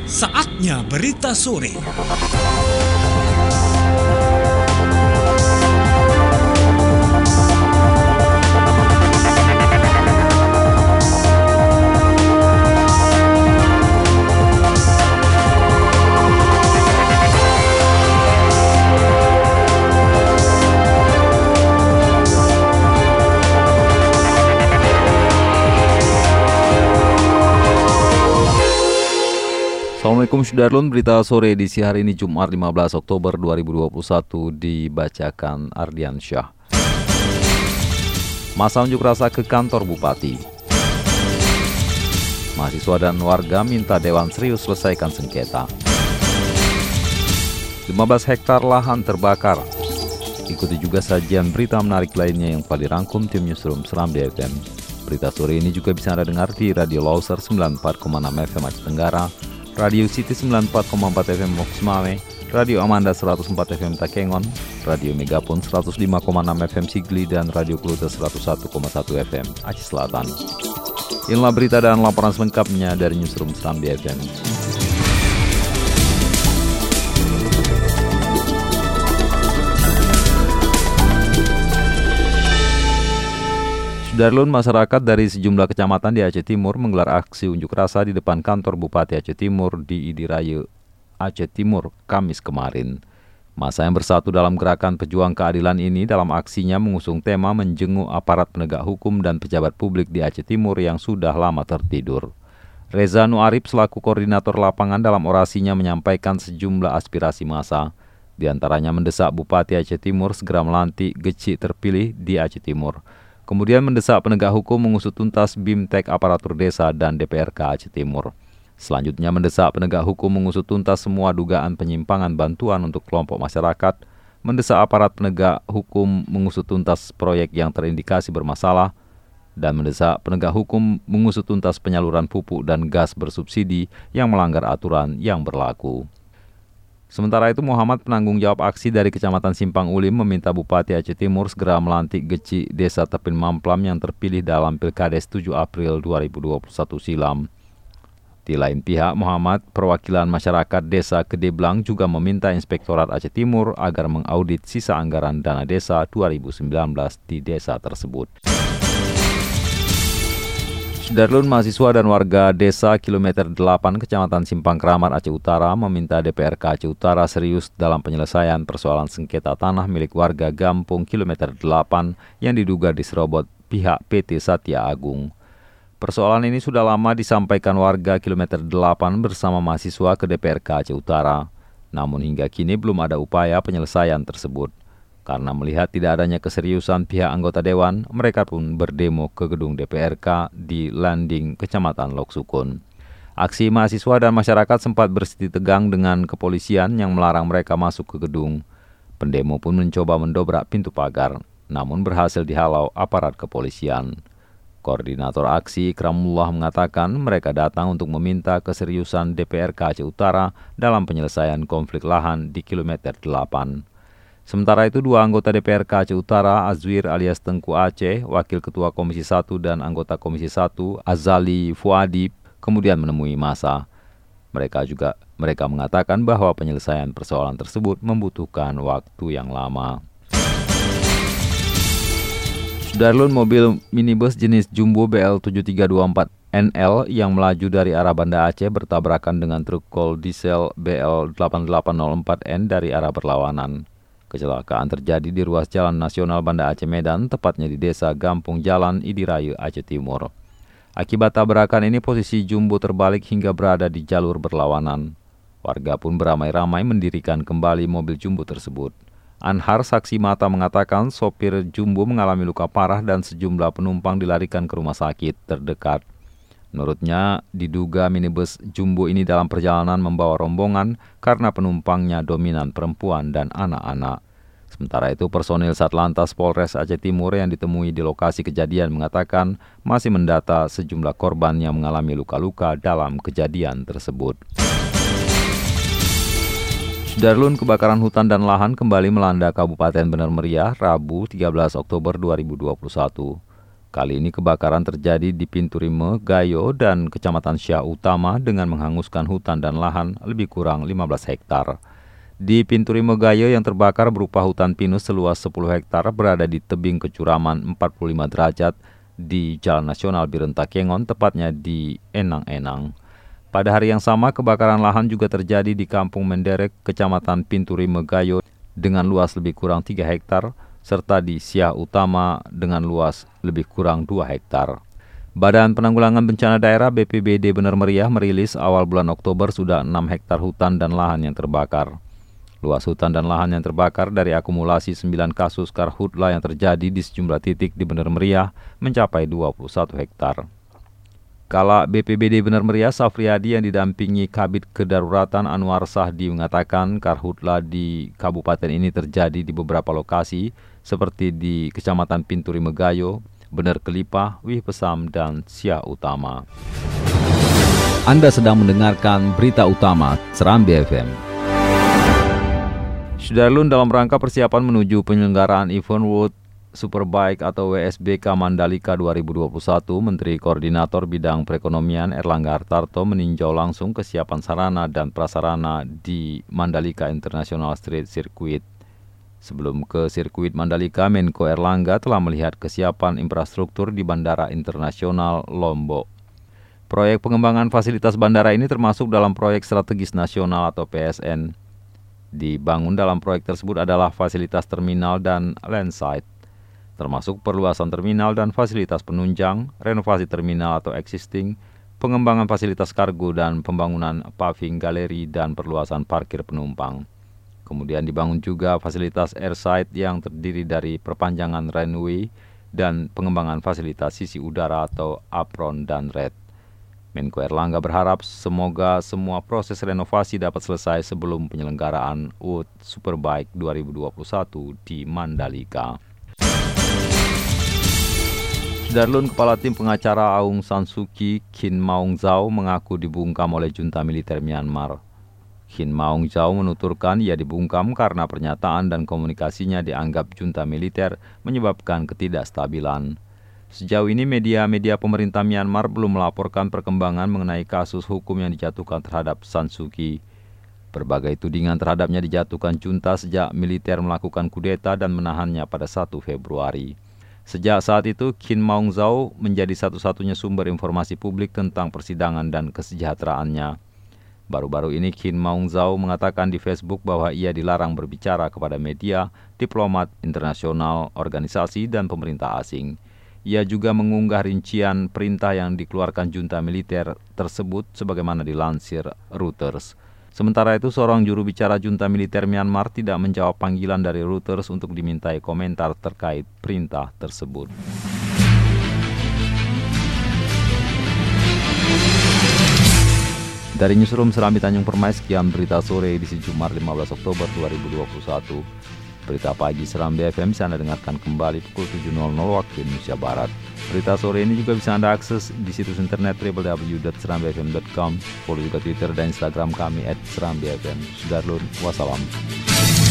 Saatnya berita sore. Assalamualaikum Sudarlun, berita sore edisi hari ini Jumat 15 Oktober 2021 dibacakan Ardian Syah. Masa unjuk rasa ke kantor Bupati. Mahasiswa dan warga minta Dewan serius selesaikan sengketa. 15 hektar lahan terbakar. Ikuti juga sajian berita menarik lainnya yang telah dirangkum tim Newsroom Serambi FM. Berita sore ini juga bisa Anda dengar di Radio Loser 94,6 FM Aceh Tenggara, Radio City 94,4 FM Moks Mame, Radio Amanda 104 FM Takengon, Radio Megapun 105,6 FM Sigli, dan Radio Klute 101,1 FM Aceh Selatan. Inilah berita dan laporan selengkapnya dari Newsroom Serambi FM. Darlun, masyarakat dari sejumlah kecamatan di Aceh Timur menggelar aksi unjuk rasa di depan kantor Bupati Aceh Timur di Idiraya, Aceh Timur, Kamis kemarin. Massa yang bersatu dalam gerakan pejuang keadilan ini dalam aksinya mengusung tema menjenguk aparat penegak hukum dan pejabat publik di Aceh Timur yang sudah lama tertidur. Reza Nuarib selaku koordinator lapangan dalam orasinya menyampaikan sejumlah aspirasi massa, di antaranya mendesak Bupati Aceh Timur segera melantik Geci terpilih di Aceh Timur. Kemudian mendesak penegak hukum mengusut tuntas BIMTEK aparatur desa dan DPRK Aceh Timur. Selanjutnya mendesak penegak hukum mengusut tuntas semua dugaan penyimpangan bantuan untuk kelompok masyarakat, mendesak aparat penegak hukum mengusut tuntas proyek yang terindikasi bermasalah, dan mendesak penegak hukum mengusut tuntas penyaluran pupuk dan gas bersubsidi yang melanggar aturan yang berlaku. Sementara itu, Muhammad, penanggung jawab aksi dari Kecamatan Simpang Ulim, meminta Bupati Aceh Timur segera melantik Geci Desa Tepin Mamplam yang terpilih dalam Pilkades 7 April 2021 silam. Di lain pihak, Muhammad, perwakilan masyarakat Desa Kedeblang juga meminta Inspektorat Aceh Timur agar mengaudit sisa anggaran dana desa 2019 di desa tersebut. Darlun, mahasiswa dan warga desa kilometer 8 Kecamatan Simpang Keramat Aceh Utara meminta DPRK Aceh Utara serius dalam penyelesaian persoalan sengketa tanah milik warga Gampung kilometer 8 yang diduga diserobot pihak PT Satya Agung. Persoalan ini sudah lama disampaikan warga kilometer 8 bersama mahasiswa ke DPRK Aceh Utara. Namun hingga kini belum ada upaya penyelesaian tersebut. Karena melihat tidak adanya keseriusan pihak anggota dewan, mereka pun berdemo ke gedung DPRK di Landing, Kecamatan Lok Sukun. Aksi mahasiswa dan masyarakat sempat bersiti tegang dengan kepolisian yang melarang mereka masuk ke gedung. Pendemo pun mencoba mendobrak pintu pagar, namun berhasil dihalau aparat kepolisian. Koordinator aksi Ikramullah mengatakan mereka datang untuk meminta keseriusan DPRK Aceh Utara dalam penyelesaian konflik lahan di kilometer 8. Sementara itu, dua anggota DPRK Aceh Utara, Azwir alias Tengku Aceh, Wakil Ketua Komisi 1 dan anggota Komisi 1, Azali Fuadi, kemudian menemui massa. Mereka mengatakan bahwa penyelesaian persoalan tersebut membutuhkan waktu yang lama. Sudarlun, mobil minibus jenis Jumbo BL7324NL yang melaju dari arah Banda Aceh bertabrakan dengan truk kol diesel BL8804N dari arah berlawanan. Kecelakaan terjadi di ruas Jalan Nasional Banda Aceh Medan, tepatnya di Desa Gampung Jalan, Idiraya, Aceh Timur. Akibat tabrakan ini, posisi Jumbo terbalik hingga berada di jalur berlawanan. Warga pun beramai-ramai mendirikan kembali mobil Jumbo tersebut. Anhar, saksi mata, mengatakan sopir Jumbo mengalami luka parah dan sejumlah penumpang dilarikan ke rumah sakit terdekat. Menurutnya, diduga minibus Jumbo ini dalam perjalanan membawa rombongan karena penumpangnya dominan perempuan dan anak-anak. Sementara itu, personil Satlantas Polres Aceh Timur yang ditemui di lokasi kejadian mengatakan masih mendata sejumlah korban yang mengalami luka-luka dalam kejadian tersebut. Darlun, kebakaran hutan dan lahan kembali melanda Kabupaten Bener Meriah Rabu 13 Oktober 2021. Kali ini kebakaran terjadi di Pinturime, Gayo, dan Kecamatan Syah Utama dengan menghanguskan hutan dan lahan lebih kurang 15 hektar. Di Pinturime Gayo yang terbakar berupa hutan pinus seluas 10 hektar berada di tebing kecuraman 45 derajat di Jalan Nasional Birenta-Kengon, tepatnya di Enang-Enang. Pada hari yang sama, kebakaran lahan juga terjadi di Kampung Menderek, Kecamatan Pinturime Gayo dengan luas lebih kurang 3 hektar, serta di Syah Utama dengan luas lebih kurang 2 hektar. Badan Penanggulangan Bencana Daerah BPBD Bener Meriah merilis awal bulan Oktober sudah 6 hektar hutan dan lahan yang terbakar. Luas hutan dan lahan yang terbakar dari akumulasi 9 kasus karhutla yang terjadi di sejumlah titik di Bener Meriah mencapai 21 hektar. Kala BPBD Bener Meriah, Safriyadi yang didampingi Kabid Kedaruratan Anwar Sahdi mengatakan karhutla di kabupaten ini terjadi di beberapa lokasi seperti di Kecamatan Pinturime Gayo, Bener Kelipah, Wih Pesam, dan Syah Utama. Anda sedang mendengarkan berita utama Serambi FM. Sudarlun, dalam rangka persiapan menuju penyelenggaraan event World Superbike atau WSBK Mandalika 2021, Menteri Koordinator Bidang Perekonomian Erlangga Hartarto meninjau langsung kesiapan sarana dan prasarana di Mandalika International Street Circuit. Sebelum ke sirkuit Mandalika, Menko Erlangga telah melihat kesiapan infrastruktur di Bandara Internasional Lombok. Proyek pengembangan fasilitas bandara ini termasuk dalam Proyek Strategis Nasional atau PSN. Dibangun dalam proyek tersebut adalah fasilitas terminal dan landside, termasuk perluasan terminal dan fasilitas penunjang, renovasi terminal atau existing, pengembangan fasilitas kargo dan pembangunan paving galeri dan perluasan parkir penumpang. Kemudian dibangun juga fasilitas airside yang terdiri dari perpanjangan runway dan pengembangan fasilitas sisi udara atau apron dan red. Menko Erlangga berharap semoga semua proses renovasi dapat selesai sebelum penyelenggaraan World Superbike 2021 di Mandalika. Darlun, Kepala Tim Pengacara Aung San Suu Kyi, Khin Maung Zaw, mengaku dibungkam oleh junta militer Myanmar. Khin Maung Zaw menuturkan ia dibungkam karena pernyataan dan komunikasinya dianggap junta militer menyebabkan ketidakstabilan. Sejauh ini media-media pemerintah Myanmar belum melaporkan perkembangan mengenai kasus hukum yang dijatuhkan terhadap San Suu Kyi. Berbagai tudingan terhadapnya dijatuhkan junta sejak militer melakukan kudeta dan menahannya pada 1 Februari. Sejak saat itu, Khin Maung Zaw menjadi satu-satunya sumber informasi publik tentang persidangan dan kesejahteraannya. Baru-baru ini Khin Maung Zaw mengatakan di Facebook bahwa ia dilarang berbicara kepada media, diplomat internasional, organisasi, dan pemerintah asing. Ia juga mengunggah rincian perintah yang dikeluarkan junta militer tersebut sebagaimana dilansir Reuters. Sementara itu, seorang juru bicara junta militer Myanmar tidak menjawab panggilan dari Reuters untuk dimintai komentar terkait perintah tersebut. Dari Newsroom Serambi Tanjung Permai, sekian berita sore edisi Jumat 15 Oktober 2021. Berita pagi Serambi FM bisa Anda dengarkan kembali pukul 7.00 waktu Indonesia Barat. Berita sore ini juga bisa Anda akses di situs internet www.serambifm.com. Follow juga Twitter dan Instagram kami @serambifm. Sudarlun, wassalam.